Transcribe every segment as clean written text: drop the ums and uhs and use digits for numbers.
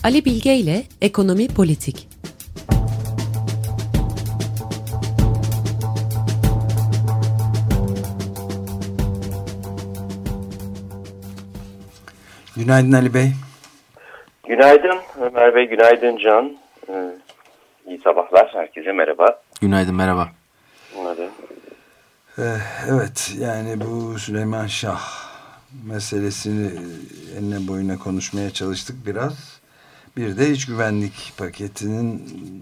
Ali Bilge ile Ekonomi Politik. Günaydın Ali Bey. Günaydın Ömer Bey, günaydın Can. İyi sabahlar, herkese merhaba. Günaydın, merhaba. Günaydın. Evet, yani bu Süleyman Şah meselesini enine boyuna konuşmaya çalıştık biraz. Bir de iç güvenlik paketinin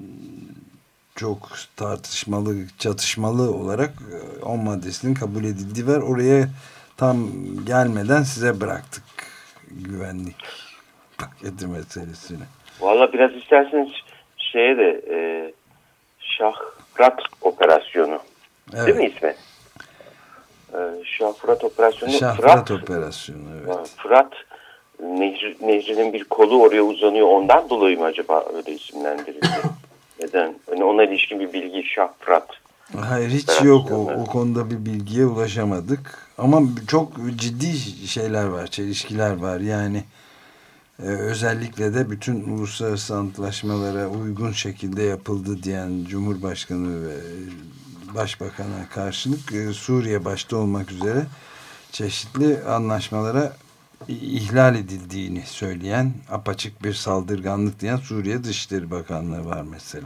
çok tartışmalı, çatışmalı olarak 10 maddesinin kabul edildiği var. Oraya tam gelmeden size bıraktık güvenlik paketi meselesini. Vallahi biraz isterseniz şeye de Şah-Fırat operasyonu, evet. Değil mi ismi? Şah-Fırat operasyonu. Şah-Fırat operasyonu, evet. Fırat nehrinin bir kolu oraya uzanıyor. Ondan dolayı mı acaba öyle isimlendirildi? Neden? Yani ona ilişkin bir bilgi Şah-Fırat. Hayır, hiç yok. O konuda bir bilgiye ulaşamadık. Ama çok ciddi şeyler var, çelişkiler var. Yani özellikle de bütün uluslararası antlaşmalara uygun şekilde yapıldı diyen Cumhurbaşkanı ve Başbakan'a karşılık Suriye başta olmak üzere çeşitli anlaşmalara ihlal edildiğini söyleyen, apaçık bir saldırganlık diyen Suriye Dışişleri Bakanlığı var mesela.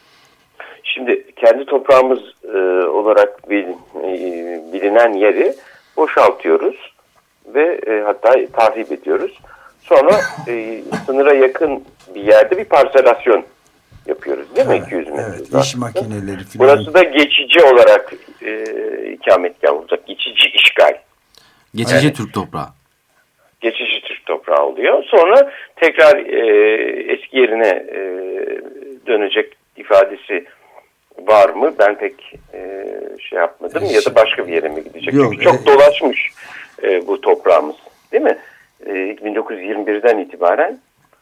Şimdi kendi toprağımız olarak bilinen yeri boşaltıyoruz ve hatta tahrip ediyoruz. Sonra sınıra yakın bir yerde bir parselasyon yapıyoruz, değil mi? 200 metre. Evet, iş makineleri falan. Burası da geçici olarak ikametgah olacak. Geçici işgal. Geçici evet. Türk toprağı. Geçici Türk toprağı oluyor. Sonra tekrar eski yerine dönecek ifadesi var mı? Ben pek şey yapmadım ya da başka bir yere mi gidecek? Yok, çünkü çok dolaşmış bu toprağımız, değil mi? 1921'den itibaren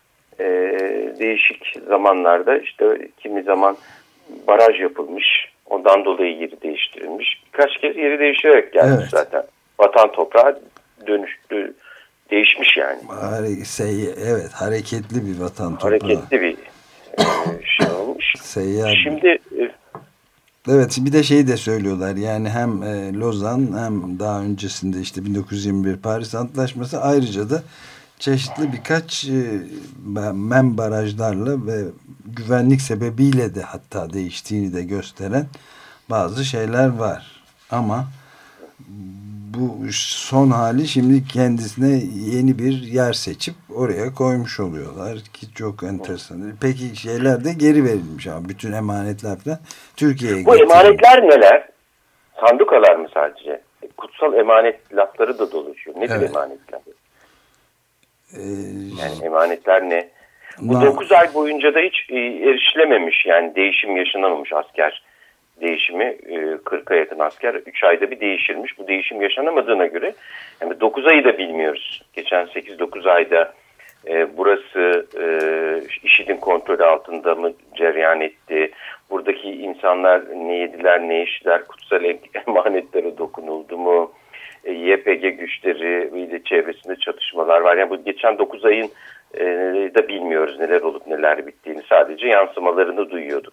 değişik zamanlarda işte kimi zaman baraj yapılmış, ondan dolayı yeri değiştirilmiş. Birkaç kez yeri değiştirerek gelmiş, evet. Zaten. Vatan toprağı dönüştü, değişmiş yani. Evet, hareketli bir vatan toprağı. Hareketli bir şey olmuş. Seyyar. Şimdi evet, bir de şey de söylüyorlar yani hem Lozan hem daha öncesinde işte 1921 Paris Antlaşması, ayrıca da çeşitli birkaç barajlarla ve güvenlik sebebiyle de hatta değiştiğini de gösteren bazı şeyler var. Ama bu son hali şimdi kendisine yeni bir yer seçip oraya koymuş oluyorlar ki çok enteresan. Peki şeyler de geri verilmiş ama bütün emanetler falan Türkiye'ye bu getirilmiş. Emanetler neler? Sandukalar mı sadece? Kutsal emanet lafları da dolaşıyor. Nedir evet. Emanetler? Yani emanetler ne? Bu 9 ay boyunca da hiç erişilememiş, yani değişim yaşanamamış asker değişimi. 40'a yakın asker 3 ayda bir değişilmiş. Bu değişim yaşanamadığına göre yani 9 ayı da bilmiyoruz. Geçen 8-9 ayda burası IŞİD'in kontrolü altında mı cereyan etti? Buradaki insanlar ne yediler, ne içtiler? Kutsal emanetlere dokunuldu mu? YPG güçleri ve çevresinde çatışmalar var. Yani bu geçen 9 ayın da bilmiyoruz neler olup neler bittiğini. Sadece yansımalarını duyuyorduk.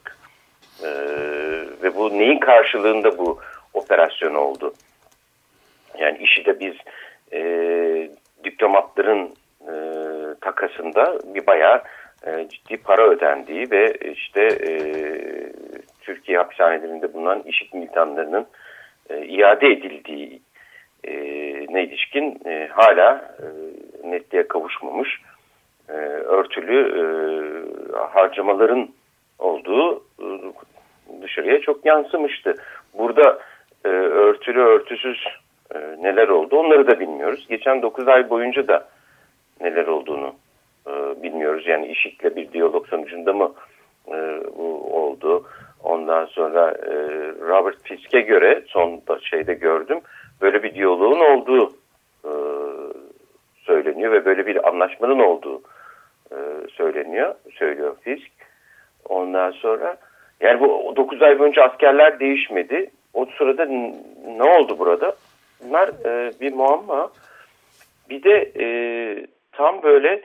Ve bu neyin karşılığında bu operasyon oldu? Yani işi de biz diplomatların takasında bir bayağı ciddi para ödendiği ve işte Türkiye hapishanelerinde bulunan IŞİD militanlarının iade edildiği ne ilişkin hala netliğe kavuşmamış örtülü harcamaların olduğu dışarıya çok yansımıştı. Burada örtülü örtüsüz neler oldu onları da bilmiyoruz. Geçen 9 ay boyunca da neler olduğunu bilmiyoruz. Yani IŞİD'le bir diyalog sonucunda mı bu oldu? Ondan sonra Robert Fisk'e göre son şeyde gördüm. Böyle bir diyaloğun olduğu söyleniyor ve böyle bir anlaşmanın olduğu söylüyor Fisk. Ondan sonra yani bu 9 ay boyunca askerler değişmedi. O sırada ne oldu burada? Bunlar bir muamma. Bir de tam böyle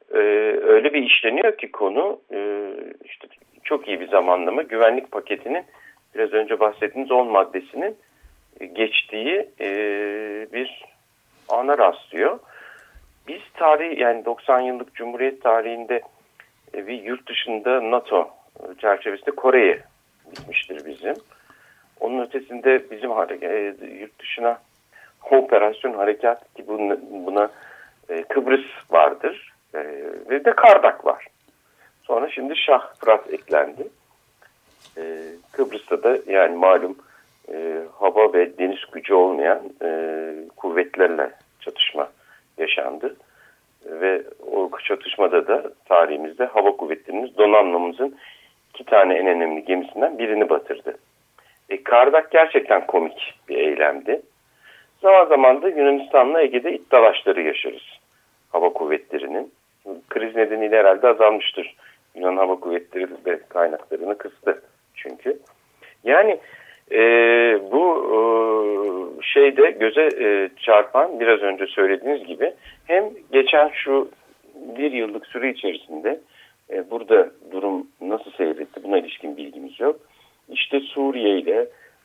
öyle bir işleniyor ki konu işte çok iyi bir zamanlama. Güvenlik paketinin biraz önce bahsettiğiniz 10 maddesinin geçtiği bir ana rastlıyor. Biz yani 90 yıllık Cumhuriyet tarihinde bir yurt dışında NATO çerçevesinde Kore'ye gitmiştir bizim. Onun ötesinde bizim yurt dışına operasyon harekat ki buna Kıbrıs vardır ve de Kardak var. Sonra şimdi Şah Fırat eklendi. Kıbrıs'ta da yani malum hava ve deniz gücü olmayan kuvvetlerle çatışma yaşandı. Ve o çatışmada da tarihimizde hava kuvvetlerimiz donanmamızın 2 tane en önemli gemisinden birini batırdı. Kardak gerçekten komik bir eylemdi. Zaman zaman da Yunanistan'la Ege'de iç dalaşları yaşarız hava kuvvetlerinin. Kriz nedeniyle herhalde azalmıştır. Yunan Hava Kuvvetleri de kaynaklarını kıstı çünkü. Yani bu şeyde göze çarpan biraz önce söylediğiniz gibi hem geçen şu 1 yıllık süre içerisinde burada durum nasıl seyretti buna ilişkin bilgimiz yok. İşte Suriye ile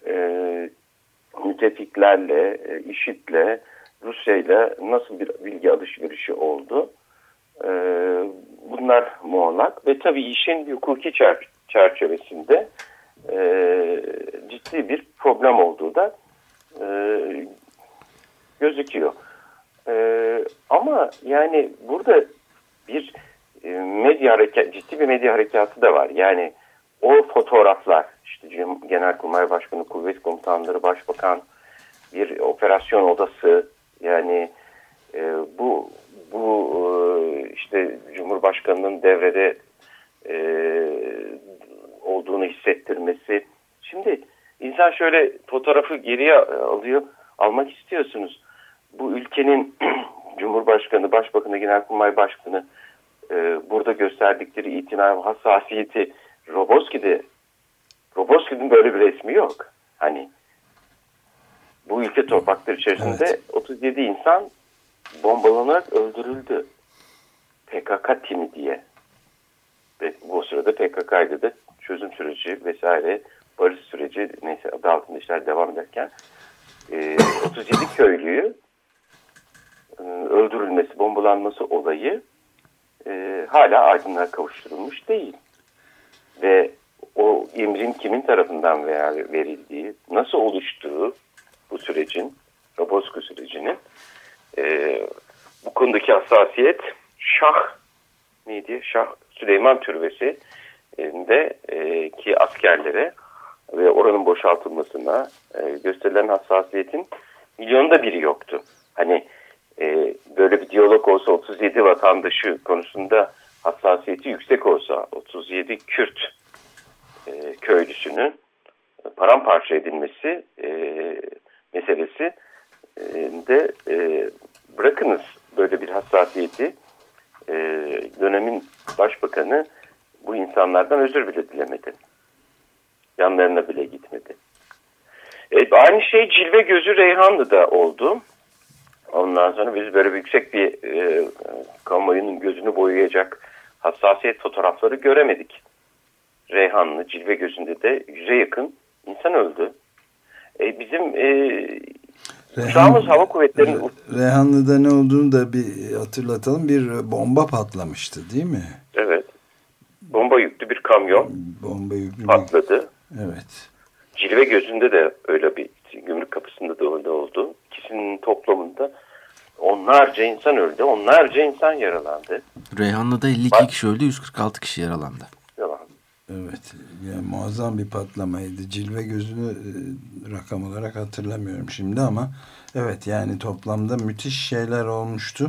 müttefiklerle, IŞİD'le, Rusya'yla nasıl bir bilgi alışverişi oldu? Bunlar muallak ve tabii işin hukuki çerçevesinde ciddi bir problem olduğu da gözüküyor. Ama yani burada bir ciddi bir medya harekatı da var. Yani o fotoğraflar, işte Genelkurmay Başkanı, kuvvet komutanları, başbakan, bir operasyon odası, yani bu işte Cumhurbaşkanı'nın devrede olduğunu hissettirmesi. Şimdi insan şöyle fotoğrafı geriye almak istiyorsunuz. Bu ülkenin Cumhurbaşkanı, Başbakanı, Genelkurmay Başkanı burada gösterdikleri itina ve hassasiyeti Roboski'nin böyle bir resmi yok. Hani bu ülke toprakları içerisinde evet. 37 insan bombalanarak öldürüldü. PKK timi diye. Ve bu sırada PKK'ydı da çözüm süreci vesaire, barış süreci neyse adı altında işler devam ederken 37 köylüyü öldürülmesi, bombalanması olayı hala aydınlığa kavuşturulmuş değil. Ve o emrin kimin tarafından verildiği, nasıl oluştuğu bu sürecin, Roboski sürecinin bu konudaki hassasiyet Şah Süleyman Türbesi'nde ki askerlere ve oranın boşaltılmasına gösterilen hassasiyetin milyonda biri yoktu. Hani böyle bir diyalog olsa 37 vatandaşı konusunda hassasiyeti yüksek olsa 37 Kürt köylüsünün paramparça edilmesi meselesi de bırakınız böyle bir hassasiyeti dönemin başbakanı bu insanlardan özür bile dilemedi. Yanlarına bile gitmedi. Aynı şey Cilve Gözü Reyhanlı'da oldu. Ondan sonra biz böyle yüksek bir kamuoyunun gözünü boyayacak hassasiyet fotoğrafları göremedik. Reyhanlı, Cilve Gözü'nde de 100'e yakın insan öldü. Bizim uçağımız hava kuvvetlerinin... Reyhanlı'da ne olduğunu da bir hatırlatalım. Bir bomba patlamıştı değil mi? Evet. Bomba yüklü bir kamyon patladı. Evet. Cilve Gözü'nde de öyle bir gümrük kapısında da öyle oldu. İkisinin toplamında onlarca insan öldü, onlarca insan yaralandı. Reyhanlı'da 52 kişi öldü, 146 kişi yaralandı. Evet, yani muazzam bir patlamaydı. Cilve Gözü'nü rakam olarak hatırlamıyorum şimdi ama evet, yani toplamda müthiş şeyler olmuştu.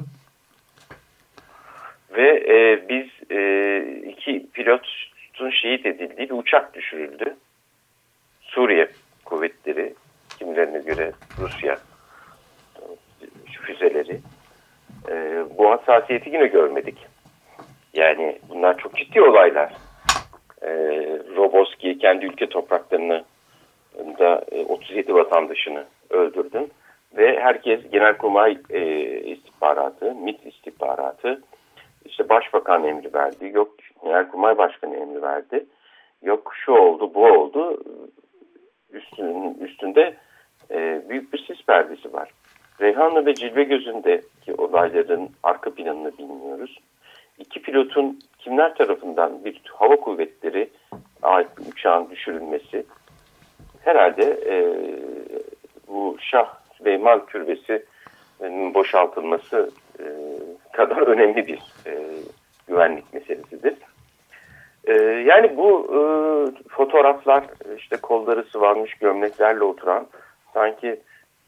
Ve biz 2 pilotun şehit edildiği bir uçak düşürüldü. Suriye kuvvetleri, kimilerine göre Rusya füzeleri. Bu hassasiyeti yine görmedik. Yani bunlar çok ciddi olaylar. Roboski kendi ülke topraklarında 37 vatandaşını öldürdü ve herkes Genelkurmay istihbaratı, MİT istihbaratı işte başbakan emri verdi, yok Genelkurmay Başkanı emri verdi, yok şu oldu bu oldu, üstünde büyük bir sis perdesi var. Reyhanlı ve Cilve Gözü'ndeki olayların arka planını bilmiyoruz. İki pilotun kimler tarafından bir hava kuvvetleri ait bir uçağın düşürülmesi herhalde bu Şah Süleyman Türbesi'nin boşaltılması kadar önemli bir güvenlik meselesidir. Yani bu fotoğraflar işte kolları sıvanmış gömleklerle oturan sanki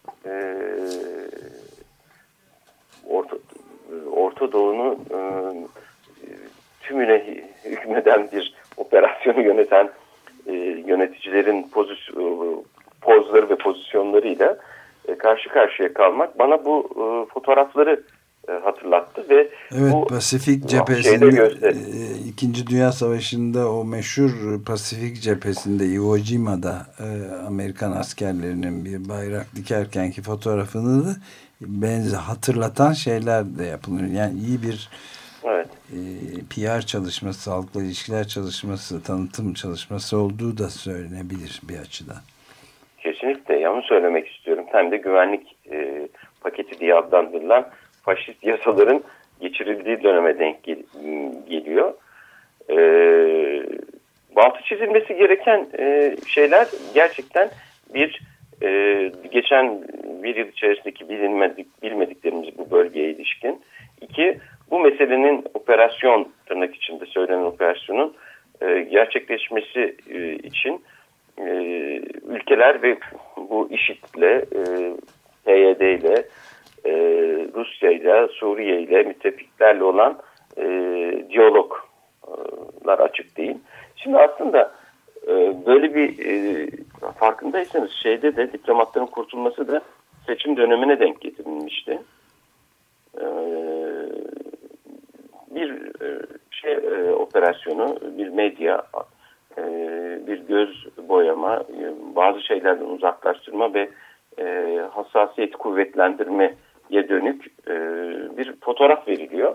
Orta Doğu'nu tümüne hükmeden bir operasyonu yöneten yöneticilerin pozları ve pozisyonlarıyla karşı karşıya kalmak bana bu fotoğrafları hatırlattı ve evet, bu Pasifik cephesinde İkinci Dünya Savaşı'nda o meşhur Pasifik cephesinde Iwo Jima'da Amerikan askerlerinin bir bayrak dikerkenki fotoğrafını da hatırlatan şeyler de yapılıyor. Yani iyi bir evet. PR çalışması, sağlıklı ilişkiler çalışması, tanıtım çalışması olduğu da söylenebilir bir açıdan. Kesinlikle yanlış söylemek istiyorum. Hem de güvenlik paketi diye adlandırılan faşist yasaların geçirildiği döneme denk geliyor. Altı çizilmesi gereken şeyler gerçekten geçen bir yıl içerisindeki bilmediklerimiz bu bölgeye ilişkin. İki, bu meselenin operasyon, tırnak içinde söylenen operasyonun gerçekleşmesi için ülkeler ve bu IŞİD'le, PYD'yle, Rusya'yla, Suriye'yle, müttefiklerle olan diyaloglar açık değil. Şimdi aslında böyle bir farkındaysanız şeyde de diplomatların kurtulması da seçim dönemine denk getirilmişti. Bir operasyonu, bir medya, bir göz boyama, bazı şeylerden uzaklaştırma ve hassasiyet kuvvetlendirmeye dönük bir fotoğraf veriliyor.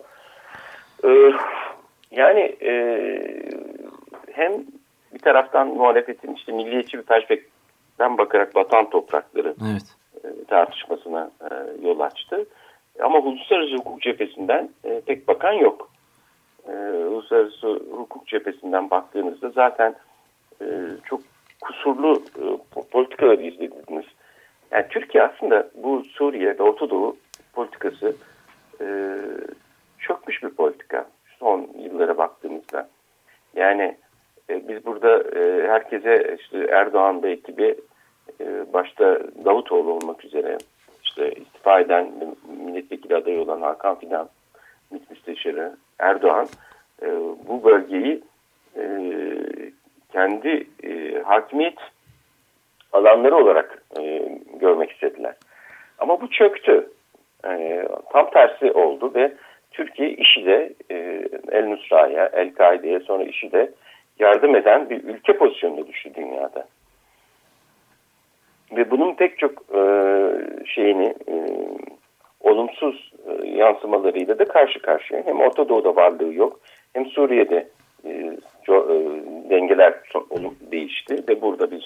Yani hem bir taraftan muhalefetin işte milliyetçi bir perspektiften bakarak vatan toprakları tartışmasına yol açtı. Ama uluslararası hukuk cephesinden pek bakan yok. Uluslararası hukuk cephesinden baktığınızda zaten çok kusurlu politikaları izlediniz. Yani Türkiye aslında bu Suriye ve Orta Doğu politikası çökmüş bir politika son yıllara baktığımızda. Yani biz burada herkese işte Erdoğan ve ekibi başta Davutoğlu olmak üzere işte istifa eden milletvekili adayı olan Hakan Fidan müsteşarı Erdoğan bu bölgeyi kendi hakimiyet alanları olarak görmek istediler. Ama bu çöktü. Tam tersi oldu ve Türkiye IŞİD'e, El-Nusra'ya, El-Kaide'ye sonra IŞİD'e yardım eden bir ülke pozisyonuna düştü dünyada. Ve bunun pek çok olumsuz yansımalarıyla da karşı karşıya. Hem Orta Doğu'da varlığı yok, hem Suriye'de dengeler değişti ve burada bir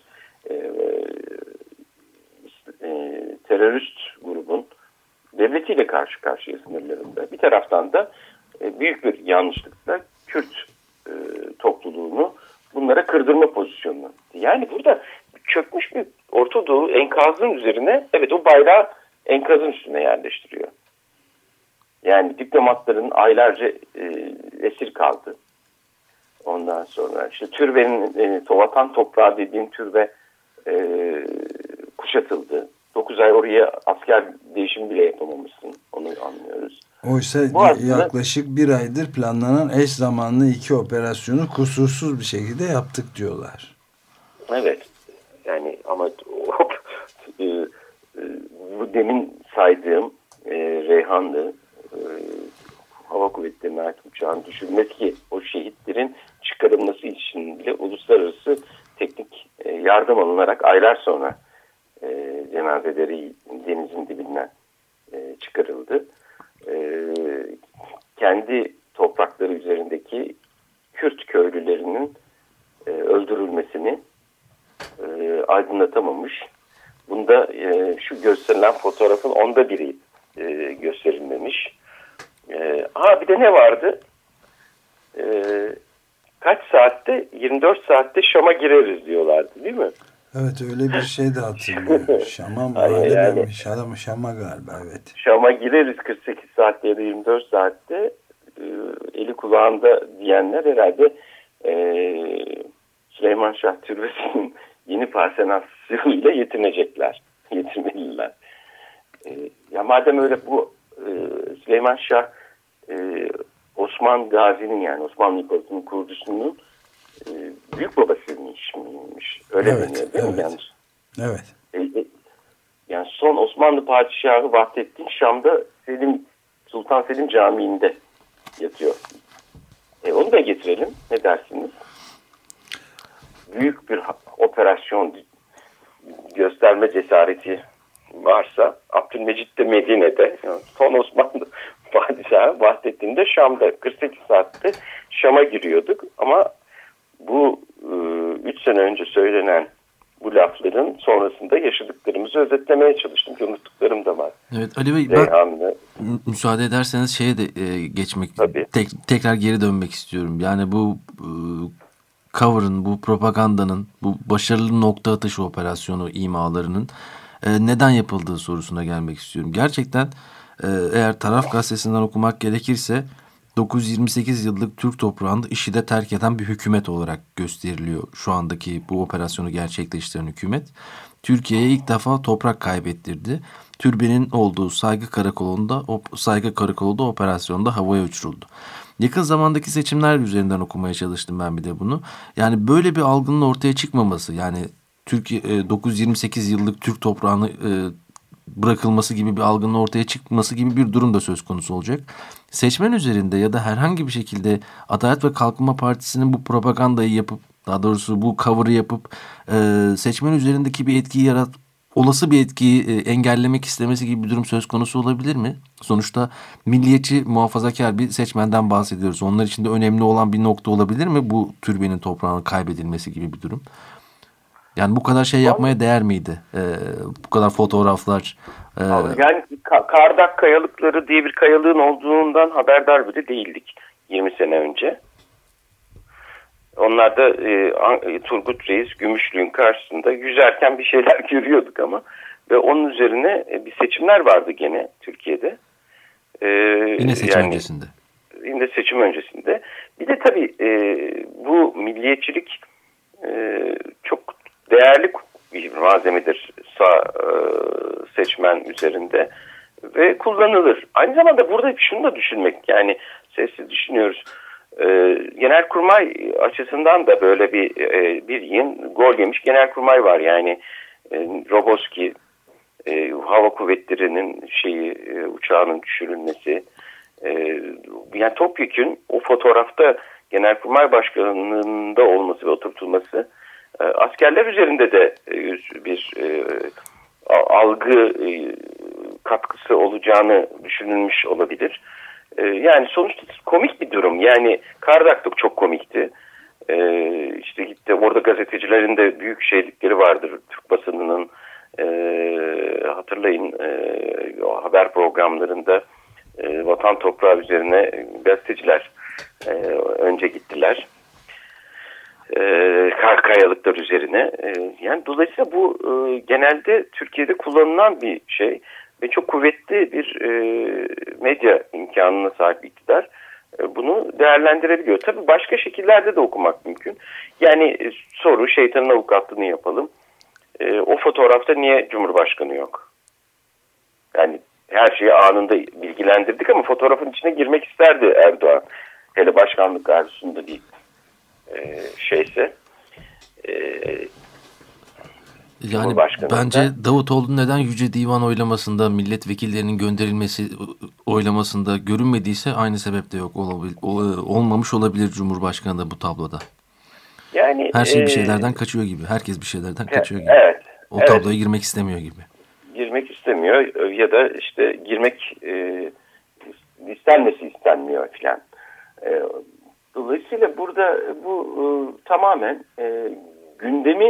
terörist grubun devletiyle karşı karşıya sınırlarında. Bir taraftan da büyük bir yanlışlıkla Kürt topluluğunu bunlara kırdırma pozisyonuna. Yani burada çökmüş bir Orta Doğu enkazın üzerine, evet, o bayrağı enkazın üstüne yerleştiriyor. Yani diplomatların aylarca esir kaldı. Ondan sonra işte türbenin vatan toprağı dediğin türbe kuşatıldı. 9 ay oraya asker değişimi bile yapamamışsın. Onu anlıyoruz. Oysa yaklaşık bir aydır planlanan eş zamanlı 2 operasyonu kusursuz bir şekilde yaptık diyorlar. Evet. Yani ama bu demin saydığım Reyhanlı Hava Kuvvetleri'ne ait uçağın düşürülmesi ki o şehitlerin çıkarılması için bile uluslararası teknik yardım alınarak aylar sonra cenazeleri denizin dibinden çıkarıldı. Kendi üzerindeki Kürt köylülerinin öldürülmesini aydınlatamamış. Bunda şu gösterilen fotoğrafın 1/10 gösterilmemiş. Bir de ne vardı? Kaç saatte? 24 saatte Şam'a gireriz diyorlardı, değil mi? Evet, öyle bir şey de hatırlıyorum. Şam'a mı? Yani, Şam'a galiba, evet. Şam'a gireriz 48 saatte ya da 24 saatte, eli kulağında diyenler herhalde Süleyman Şah Türbesi'nin yeni parsenasyonuyla yetinmeliler. Ya madem öyle, bu Süleyman Şah Osman Gazi'nin, yani Osmanlı İmparatorluğu'nun kurucusunun büyük babasıymış miymiş? Öyle deniyor değil mi? Yanlış. Evet. Yani son Osmanlı padişahı Vahdettin Şam'da Sultan Selim Camii'nde yatıyor. Onu da getirelim. Ne dersiniz? Büyük bir operasyon gösterme cesareti varsa Abdülmecit de Medine'de, yani son Osmanlı padişahı Vahdettin de Şam'da 48 saatte Şam'a giriyorduk. Ama bu 3 sene önce söylenen bu lafların sonrasında yaşadıklarımızı özetlemeye çalıştım. Unuttuklarım da var. Evet Ali Bey, müsaade ederseniz şeye de geçmek, tekrar geri dönmek istiyorum. Yani bu cover'ın, bu propagandanın, bu başarılı nokta atışı operasyonu imalarının neden yapıldığı sorusuna gelmek istiyorum. Gerçekten eğer Taraf Gazetesi'nden okumak gerekirse 928 yıllık Türk toprağında IŞİD'e terk eden bir hükümet olarak gösteriliyor şu andaki bu operasyonu gerçekleştiren hükümet. Türkiye'ye ilk defa toprak kaybettirdi. Türbenin olduğu Saygı Karakolu'nda operasyonda havaya uçuruldu. Yakın zamandaki seçimler üzerinden okumaya çalıştım ben bir de bunu. Yani böyle bir algının ortaya çıkmaması, yani Türkiye 928 yıllık Türk toprağını bırakılması gibi bir algının ortaya çıkması gibi bir durum da söz konusu olacak. Seçmen üzerinde ya da herhangi bir şekilde Adalet ve Kalkınma Partisi'nin bu propagandayı yapıp, daha doğrusu bu cover'ı yapıp seçmen üzerindeki bir etkiyi olası bir etkiyi engellemek istemesi gibi bir durum söz konusu olabilir mi? Sonuçta milliyetçi, muhafazakar bir seçmenden bahsediyoruz. Onlar için de önemli olan bir nokta olabilir mi bu türbenin toprağının kaybedilmesi gibi bir durum? Yani bu kadar şey yapmaya değer miydi? Bu kadar fotoğraflar. Yani Kardak Kayalıkları diye bir kayalığın olduğundan haberdar bile değildik 20 sene önce. Onlar da Turgut Reis Gümüşlüğün karşısında yüzerken bir şeyler görüyorduk ama. Ve onun üzerine bir seçimler vardı gene Türkiye'de. Yine seçim öncesinde. Yine seçim öncesinde. Bir de tabii bu milliyetçilik çok değerli bir malzemedir seçmen üzerinde ve kullanılır. Aynı zamanda burada şunu da düşünmek, yani sessiz düşünüyoruz. Genelkurmay açısından da böyle bir yıl gol yemiş genelkurmay var. Yani Roboski, hava kuvvetlerinin uçağının düşürülmesi, yani topyekün o fotoğrafta Genelkurmay Başkanlığı'nda olması ve oturtulması askerler üzerinde de bir algı katkısı olacağını düşünülmüş olabilir. Yani sonuçta komik bir durum. Yani Kardaklık çok komikti. İşte gitti orada, gazetecilerin de büyük şeylikleri vardır. Türk basınının hatırlayın haber programlarında vatan toprağı üzerine gazeteciler önce gittiler. Kayalıklar üzerine. Yani dolayısıyla bu genelde Türkiye'de kullanılan bir şey ve çok kuvvetli bir medya imkanına sahip iktidar bunu değerlendirebiliyor. Tabii başka şekillerde de okumak mümkün. Yani soru, şeytanın avukatlığını yapalım. O fotoğrafta niye Cumhurbaşkanı yok? Yani her şeyi anında bilgilendirdik ama fotoğrafın içine girmek isterdi Erdoğan. Hele başkanlık arzusunda bir şeyse. Yani bence Davutoğlu neden Yüce Divan oylamasında, milletvekillerinin gönderilmesi oylamasında görünmediyse aynı sebep de yok. Olmamış olabilir Cumhurbaşkanı da bu tabloda. Yani her şey bir şeylerden kaçıyor gibi. Herkes bir şeylerden kaçıyor gibi. Evet. O tabloya girmek istemiyor gibi. Girmek istemiyor ya da işte girmek istenmiyor filan. Dolayısıyla burada bu tamamen gündemi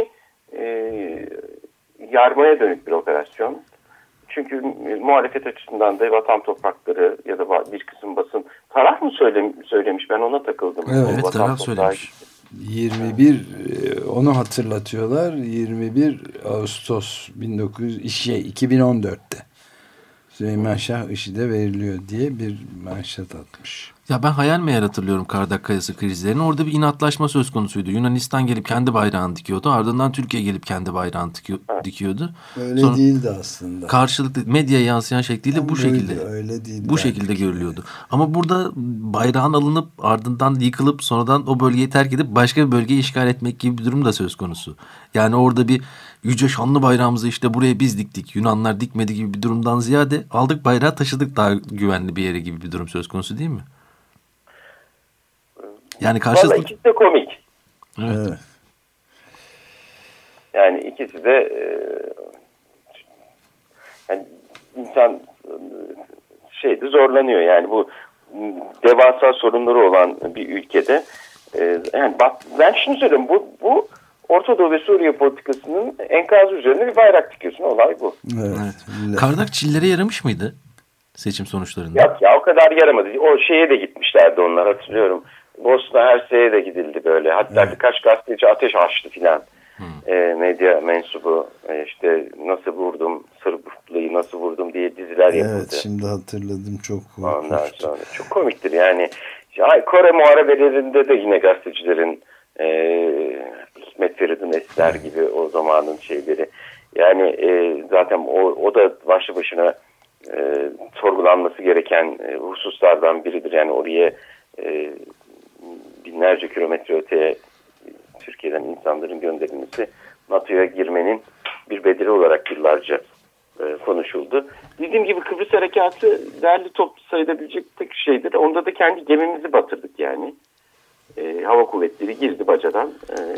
yarmaya dönük bir operasyon. Çünkü muhalefet açısından da vatan toprakları ya da bir kısım basın taraf mı söylemiş, ben ona takıldım. Evet, taraf söylemiş. 21 onu hatırlatıyorlar. 21 Ağustos 2014'te Süleyman Şah IŞİD'e veriliyor diye bir manşet atmış. Ya ben hayal meyal hatırlıyorum Kardak Kayası krizlerini. Orada bir inatlaşma söz konusuydu. Yunanistan gelip kendi bayrağını dikiyordu. Ardından Türkiye gelip kendi bayrağını dikiyordu. Öyle sonra değildi aslında. Karşılıklı medyaya yansıyan şekliyle yani bu şekilde. Öyle değildi. Bu şekilde görülüyordu. Ama burada bayrağın alınıp ardından yıkılıp sonradan o bölgeyi terk edip başka bir bölgeyi işgal etmek gibi bir durum da söz konusu. Yani orada bir yüce şanlı bayrağımızı işte buraya biz diktik, Yunanlar dikmedi gibi bir durumdan ziyade aldık bayrağı taşıdık daha güvenli bir yere gibi bir durum söz konusu değil mi? Yani karşılıklı... Vallahi ikisi de komik. Evet. Yani ikisi de yani insan zorlanıyor. Yani bu devasa sorunları olan bir ülkede yani ben şunu söylüyorum, bu Orta Doğu ve Suriye politikasının enkazı üzerine bir bayrak dikiyorsun. Olay bu. Evet. Kardak Çillere yaramış mıydı seçim sonuçlarında? Yok ya, o kadar yaramadı. O şeye de gitmişlerdi onlar, hatırlıyorum. Bosna Hersek'e de gidildi böyle. Hatta birkaç gazeteci ateş açtı filan. Medya mensubu işte nasıl vurdum, Sırplı'yı nasıl vurdum diye diziler yapıldı. Evet, şimdi hatırladım, çok ondan sonra çok komiktir yani. Kore muharebelerinde de yine gazetecilerin Hikmet Feridun Esler gibi o zamanın şeyleri. Yani zaten o da başlı başına sorgulanması gereken hususlardan biridir. Yani oraya binlerce kilometre öteye Türkiye'den insanların gönderilmesi NATO'ya girmenin bir bedeli olarak yıllarca konuşuldu. Dediğim gibi Kıbrıs Harekatı değerli toplu sayılabilecek tek şeydir. Onda da kendi gemimizi batırdık yani. Hava kuvvetleri girdi bacadan.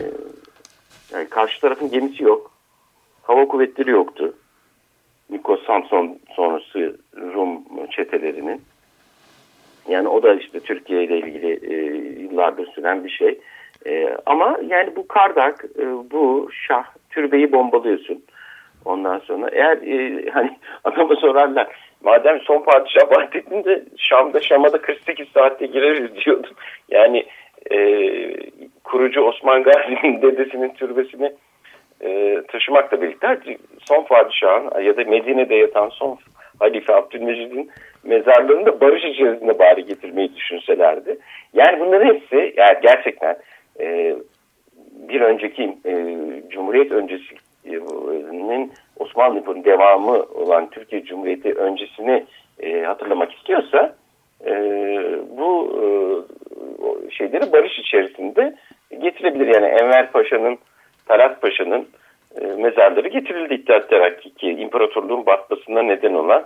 Yani karşı tarafın gemisi yok. Hava kuvvetleri yoktu. Nikos Samson sonrası Rum çetelerinin. Yani o da işte Türkiye ile ilgili yıllardır süren bir şey. Ama yani bu Kardak, bu Şah türbeyi bombalıyorsun. Ondan sonra eğer hani adama sorarlar, madem son padişah Vahdettin'de Şam'a da 48 saatte gireriz diyordum. Yani kurucu Osman Gazi'nin dedesinin türbesini taşımakla birlikte son padişahın ya da Medine'de yatan son Halife Abdülmecid'in mezarlarını da barış içerisinde bari getirmeyi düşünselerdi. Yani bunların hepsi yani gerçekten bir önceki Cumhuriyet öncesinin Osmanlı'nın devamı olan Türkiye Cumhuriyeti öncesini hatırlamak istiyorsa bu şeyleri barış içerisinde getirebilir. Yani Enver Paşa'nın, Talat Paşa'nın mezarları getirildi İttihat Terakki ki imparatorluğun batmasına neden olan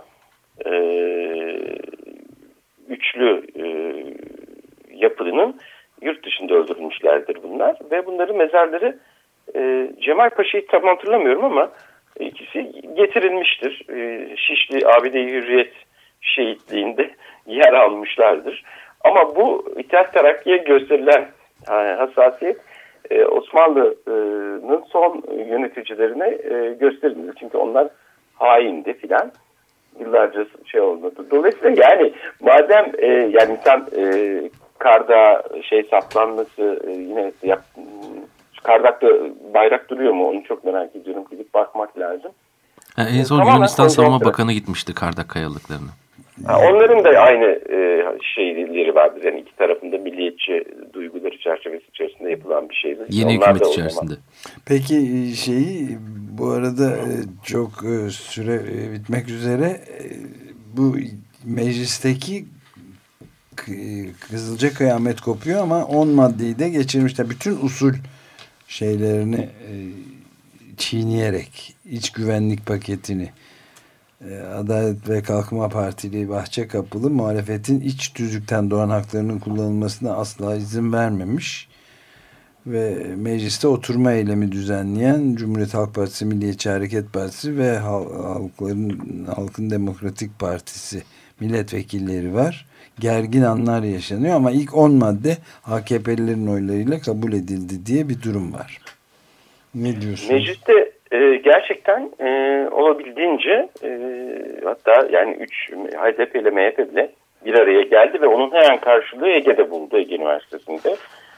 üçlü yapının yurt dışında öldürülmüşlerdir bunlar ve bunların mezarları Cemal Paşa'yı tam hatırlamıyorum ama ikisi getirilmiştir. Şişli Abide-i Hürriyet şehitliğinde yer almışlardır. Ama bu İttihat Terakki'ye gösterilen hassasiyet Osmanlı'nın son yöneticilerine gösterilmedi. Çünkü onlar haindi filan. Yıllarca şey olmadı. Dolayısıyla yani madem yani insan Karda saplanması yine Kardak'ta bayrak duruyor mu? Onu çok merak ediyorum. Gidip bakmak lazım. En son Yunanistan Savunma Bakanı gitmişti Kardak kayalıklarına. Onların da aynı şeyleri vardır. Yani iki tarafında milliyetçi duyguları çerçevesi içerisinde yapılan bir şeydir. Yeni hükümet içerisinde. Peki bu arada çok süre bitmek üzere bu meclisteki Kızılca kıyamet kopuyor ama 10 maddeyi de geçirmişler. Bütün usul şeylerini çiğneyerek iç güvenlik paketini Adalet ve Kalkınma Partili Bahçekapılı muhalefetin iç tüzükten doğan haklarının kullanılmasına asla izin vermemiş ve mecliste oturma eylemi düzenleyen Cumhuriyet Halk Partisi, Milliyetçi Hareket Partisi ve Halkın Demokratik Partisi milletvekilleri var. Gergin anlar yaşanıyor ama ilk 10 madde AKP'lilerin oylarıyla kabul edildi diye bir durum var. Ne diyorsunuz? Mecliste gerçekten olabildiğince hatta yani 3 HDP ile MHP bile bir araya geldi ve onun hemen karşılığı Ege'de bulundu, Ege Üniversitesi'nde.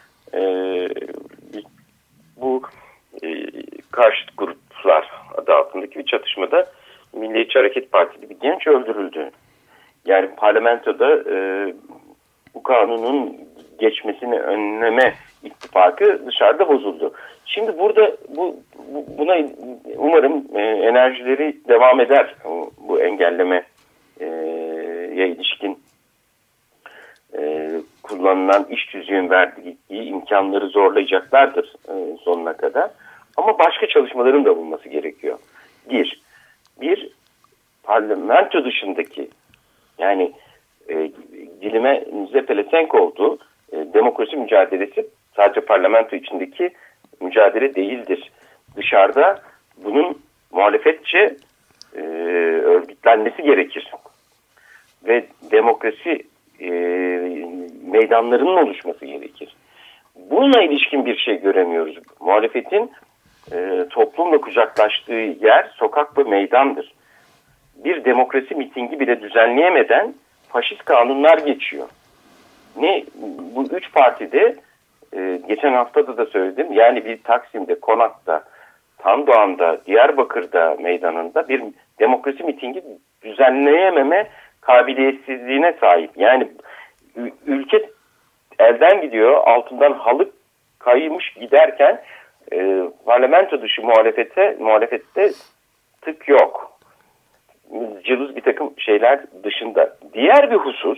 Bu karşıt gruplar adı altındaki bir çatışmada Milliyetçi Hareket Partili bir genç öldürüldü. Yani parlamentoda bu kanunun geçmesini önleme ittifakı dışarıda bozuldu. Şimdi burada buna umarım enerjileri devam eder. Bu engellemeye ilişkin kullanılan iş tüzüğün verdiği imkanları zorlayacaklardır sonuna kadar. Ama başka çalışmaların da bulunması gerekiyor. Bir parlamento dışındaki, yani dilime pelesenk olduğu demokrasi mücadelesi sadece parlamento içindeki mücadele değildir. Dışarıda bunun muhalefetçe örgütlenmesi gerekir. Ve demokrasi meydanlarının oluşması gerekir. Bununla ilişkin bir şey göremiyoruz. Muhalefetin toplumla kucaklaştığı yer sokak ve meydandır. Bir demokrasi mitingi bile düzenleyemeden faşist kanunlar geçiyor. Bu 3 partide geçen haftada da söyledim. Yani bir Taksim'de, Konak'ta, Tandoğan'da, Diyarbakır'da meydanında bir demokrasi mitingi düzenleyememe kabiliyetsizliğine sahip. Yani ülke elden gidiyor, altından halı kaymış giderken parlamento dışı muhalefette tık yok. Cılız bir takım şeyler dışında. Diğer bir husus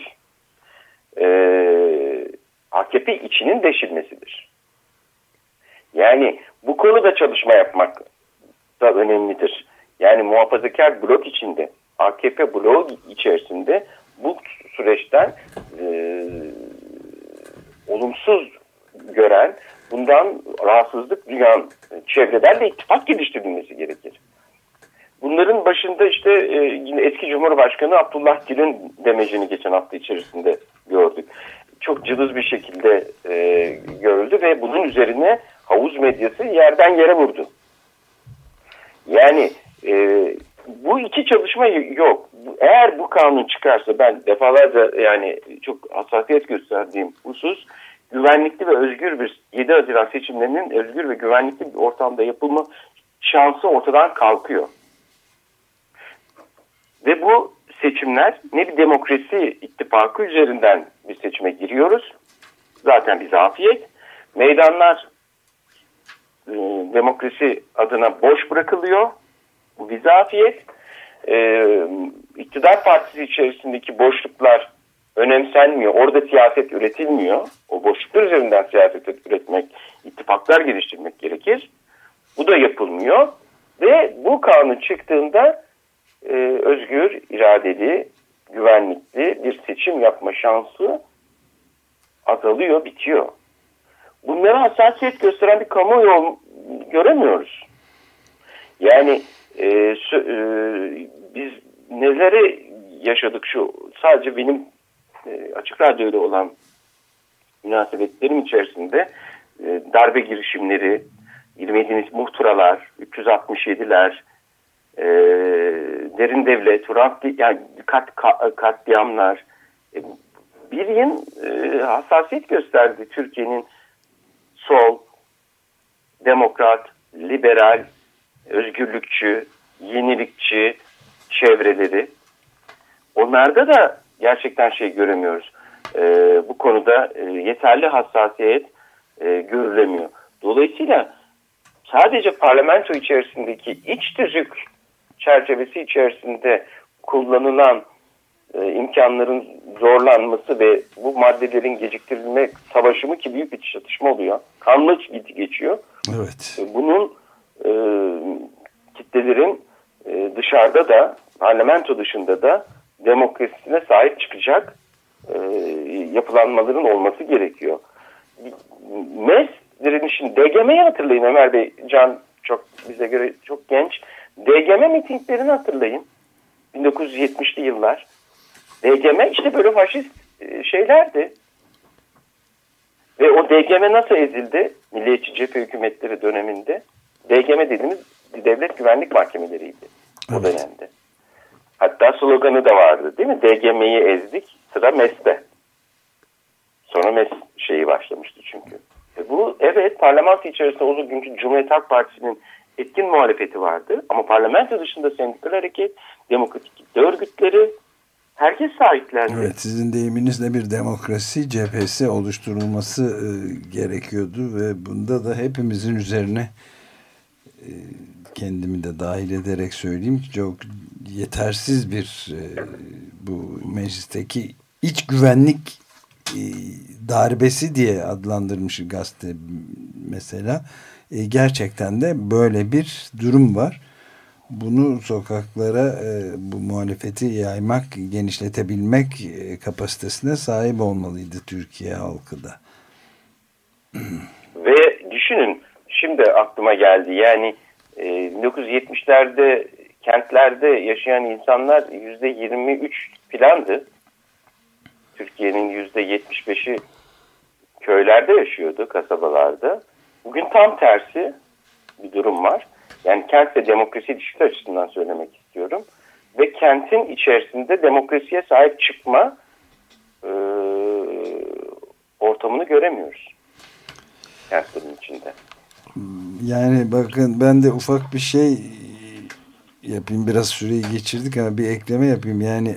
AKP içinin deşilmesidir. Yani bu konuda çalışma yapmak da önemlidir. Yani muhafazakar blok içinde, AKP bloğu içerisinde bu süreçten olumsuz gören, bundan rahatsızlık duyan çevrelerle ittifak geliştirilmesi gerekir. Bunların başında işte yine eski Cumhurbaşkanı Abdullah Gül'ün demecini geçen hafta içerisinde gördük. Çok cılız bir şekilde görüldü ve bunun üzerine havuz medyası yerden yere vurdu. Yani bu iki çalışma yok. Eğer bu kanun çıkarsa, ben defalarca yani çok hassasiyet gösterdiğim husus, güvenlikli ve özgür bir 7 Haziran seçimlerinin özgür ve güvenlikli bir ortamda yapılma şansı ortadan kalkıyor. Ve bu seçimler ne bir demokrasi ittifakı üzerinden bir seçime giriyoruz. Zaten bir zafiyet. Meydanlar demokrasi adına boş bırakılıyor. Bu bir zafiyet. İktidar partisi içerisindeki boşluklar önemsenmiyor. Orada siyaset üretilmiyor. O boşluklar üzerinden siyaset üretmek, ittifaklar geliştirmek gerekir. Bu da yapılmıyor. Ve bu kanun çıktığında özgür, iradeli, güvenlikli bir seçim yapma şansı azalıyor, bitiyor. Bunlara hassasiyet gösteren bir kamuoyu göremiyoruz. Yani biz neleri yaşadık sadece benim Açık Radyo'yla olan münasebetlerim içerisinde darbe girişimleri, 27 muhtıralar, 367'ler, derin devlet, yani katliamlar, bir yıl hassasiyet gösterdi Türkiye'nin sol, demokrat, liberal, özgürlükçü, yenilikçi çevreleri. Onlarda da gerçekten göremiyoruz. Bu konuda yeterli hassasiyet görülemiyor. Dolayısıyla sadece parlamento içerisindeki iç tüzük çerçevesi içerisinde kullanılan imkanların zorlanması ve bu maddelerin geciktirilme savaşı mı ki büyük bir çatışma oluyor. Kanlı geçiyor. Evet. Bunun kitlelerin dışarıda da, parlamento dışında da demokrasisine sahip çıkacak yapılanmaların olması gerekiyor. MES direnişin, DGM'yi hatırlayın Ömer Bey, Can çok bize göre çok genç. DGM mitinglerini hatırlayın. 1970'li yıllar. DGM işte böyle faşist şeylerdi. Ve o DGM nasıl ezildi? Milliyetçi cephe hükümetleri döneminde. DGM dediğimiz devlet güvenlik mahkemeleriydi o dönemde. Hatta sloganı da vardı değil mi? DGM'yi ezdik, sıra MES'te. Sonra MES şeyi başlamıştı çünkü. Bu evet parlamento içerisinde o günkü Cumhuriyet Halk Partisi'nin etkin muhalefeti vardı. Ama parlamento dışında sendikal hareket, demokratik kitle örgütleri, herkes sahiplendi. Evet, sizin deyiminizle bir demokrasi cephesi oluşturulması gerekiyordu ve bunda da hepimizin üzerine kendimi de dahil ederek söyleyeyim çok yetersiz bir bu meclisteki iç güvenlik darbesi diye adlandırmış gazete mesela. Gerçekten de böyle bir durum var. Bunu sokaklara bu muhalefeti yaymak, genişletebilmek kapasitesine sahip olmalıydı Türkiye halkı da. Ve düşünün, şimdi aklıma geldi. Yani 1970'lerde kentlerde yaşayan insanlar %23 filandı. Türkiye'nin %75'i köylerde yaşıyordu, kasabalarda. Bugün tam tersi bir durum var. Yani kent ve demokrasi ilişkisi açısından söylemek istiyorum. Ve kentin içerisinde demokrasiye sahip çıkma ortamını göremiyoruz. Kentlerin içinde. Yani bakın ben de ufak bir şey yapayım. Biraz süreyi geçirdik ama bir ekleme yapayım. Yani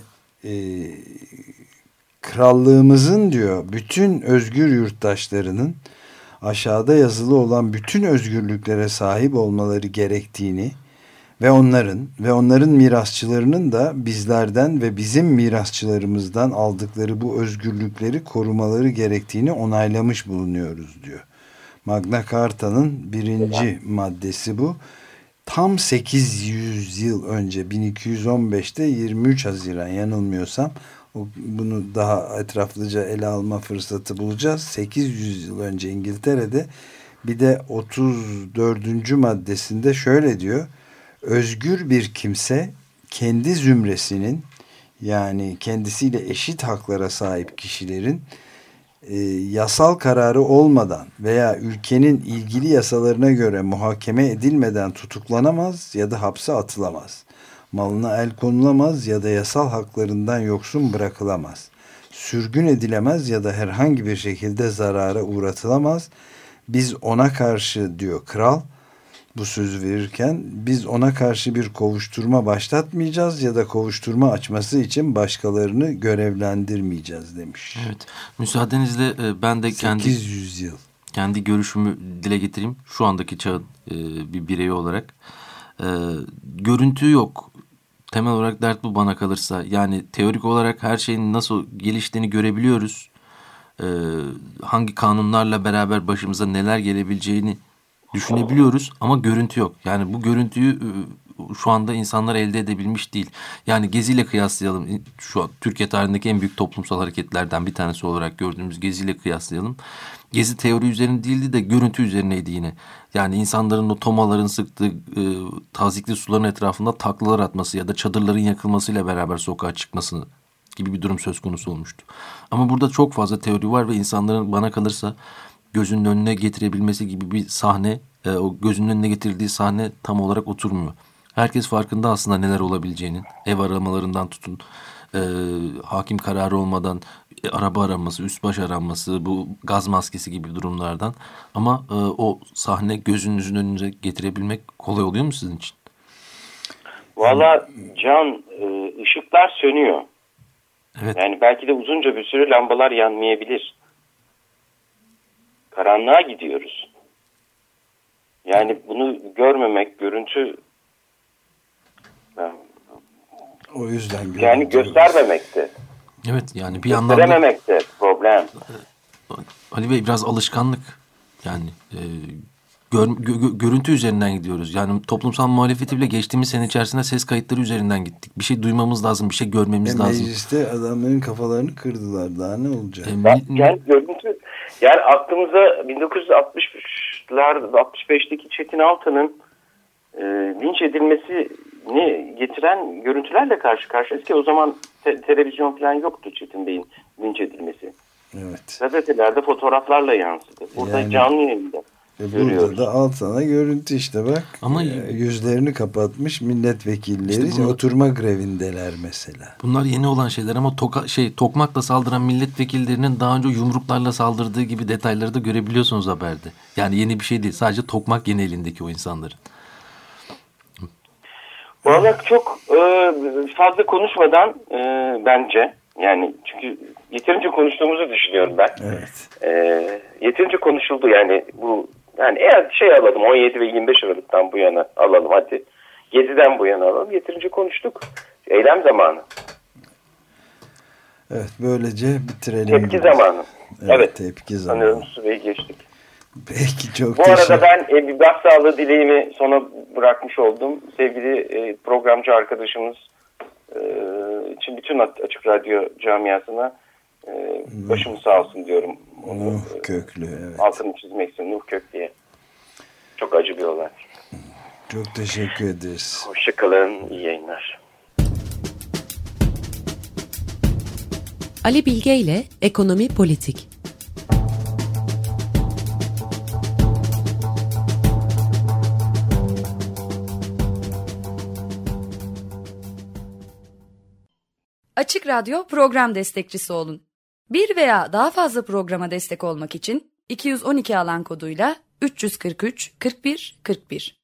krallığımızın diyor bütün özgür yurttaşlarının aşağıda yazılı olan bütün özgürlüklere sahip olmaları gerektiğini ve onların mirasçılarının da bizlerden ve bizim mirasçılarımızdan aldıkları bu özgürlükleri korumaları gerektiğini onaylamış bulunuyoruz diyor. Magna Carta'nın 1. maddesi bu. Tam 800 yıl önce 1215'te 23 Haziran yanılmıyorsam bunu daha etraflıca ele alma fırsatı bulacağız. 800 yıl önce İngiltere'de bir de 34. maddesinde şöyle diyor. Özgür bir kimse kendi zümresinin yani kendisiyle eşit haklara sahip kişilerin yasal kararı olmadan veya ülkenin ilgili yasalarına göre muhakeme edilmeden tutuklanamaz ya da hapse atılamaz. Malına el konulamaz ya da yasal haklarından yoksun bırakılamaz. Sürgün edilemez ya da herhangi bir şekilde zarara uğratılamaz. Biz ona karşı diyor kral bu sözü verirken biz ona karşı bir kovuşturma başlatmayacağız ya da kovuşturma açması için başkalarını görevlendirmeyeceğiz demiş. Evet. Müsaadenizle ben de 800 yıl. Kendi görüşümü dile getireyim. Şu andaki çağın bir bireyi olarak. Görüntü yok. Temel olarak dert bu bana kalırsa. Yani teorik olarak her şeyin nasıl geliştiğini görebiliyoruz. Hangi kanunlarla beraber başımıza neler gelebileceğini düşünebiliyoruz ama görüntü yok. Yani bu görüntüyü şu anda insanlar elde edebilmiş değil. Yani Gezi ile kıyaslayalım. Şu an Türkiye tarihindeki en büyük toplumsal hareketlerden bir tanesi olarak gördüğümüz Gezi ile kıyaslayalım. Gezi teori üzerine değildi de görüntü üzerineydi yine. Yani insanların o tomaların sıktığı tazikli suların etrafında taklalar atması ya da çadırların yakılmasıyla beraber sokağa çıkması gibi bir durum söz konusu olmuştu. Ama burada çok fazla teori var ve insanların bana kalırsa gözünün önüne getirebilmesi gibi bir sahne, o gözünün önüne getirildiği sahne tam olarak oturmuyor. Herkes farkında aslında neler olabileceğinin, ev aramalarından tutun, hakim kararı olmadan araba araması, üst baş aranması, bu gaz maskesi gibi durumlardan. Ama o sahne gözünüzün önüne getirebilmek kolay oluyor mu sizin için? Valla Can, ışıklar sönüyor. Evet. Yani belki de uzunca bir süre lambalar yanmayabilir. Karanlığa gidiyoruz. Yani bunu görmemek, görüntü o yüzden yani göstermemekte. Evet yani bir yandan da gösterememekte problem. Ali Bey biraz alışkanlık. Yani görüntü üzerinden gidiyoruz. Yani toplumsal muhalefeti bile geçtiğimiz sene içerisinde ses kayıtları üzerinden gittik. Bir şey duymamız lazım, bir şey görmemiz lazım. Mecliste adamların kafalarını kırdılar. Daha ne olacak? Yani görüntü, yani aklımıza 1960'lar 65'teki Çetin Altan'ın linç edilmesi getiren görüntülerle karşı karşıyayız ki o zaman televizyon falan yoktu Çetin Bey'in linç edilmesi. Evet. Gazetelerde fotoğraflarla yansıdı. Burada yani, canlı yayında görüyoruz. Burada da al sana görüntü işte bak. Ama yüzlerini kapatmış milletvekilleri işte oturma grevindeler mesela. Bunlar yeni olan şeyler ama tokmakla saldıran milletvekillerinin daha önce yumruklarla saldırdığı gibi detayları da görebiliyorsunuz haberde. Yani yeni bir şey değil. Sadece tokmak yeni elindeki o insanların. Valla çok fazla konuşmadan bence yani çünkü yeterince konuştuğumuzu düşünüyorum ben. Evet. Yeterince konuşuldu yani bu yani eğer alalım 17 ve 25 Aralık'tan bu yana alalım hadi 7'den bu yana alalım yeterince konuştuk. Eylem zamanı. Evet böylece bitirelim. Tepki zamanı. Evet. Tepki zamanı. Sanıyorum süreyi geçtik. Peki çok bu arada ben bir başsağlığı dileğimi sona bırakmış oldum. Sevgili programcı arkadaşımız için bütün Açık Radyo camiasına başımız sağ olsun diyorum. Nuh Köklü, evet. Altını çizmek için Nuh Kök diye. Çok acı bir olay. Çok teşekkür ederiz. Hoşçakalın, iyi yayınlar. Ali Bilge ile Ekonomi Politik. Açık Radyo program destekçisi olun. Bir veya daha fazla programa destek olmak için 212 alan koduyla 343 41 41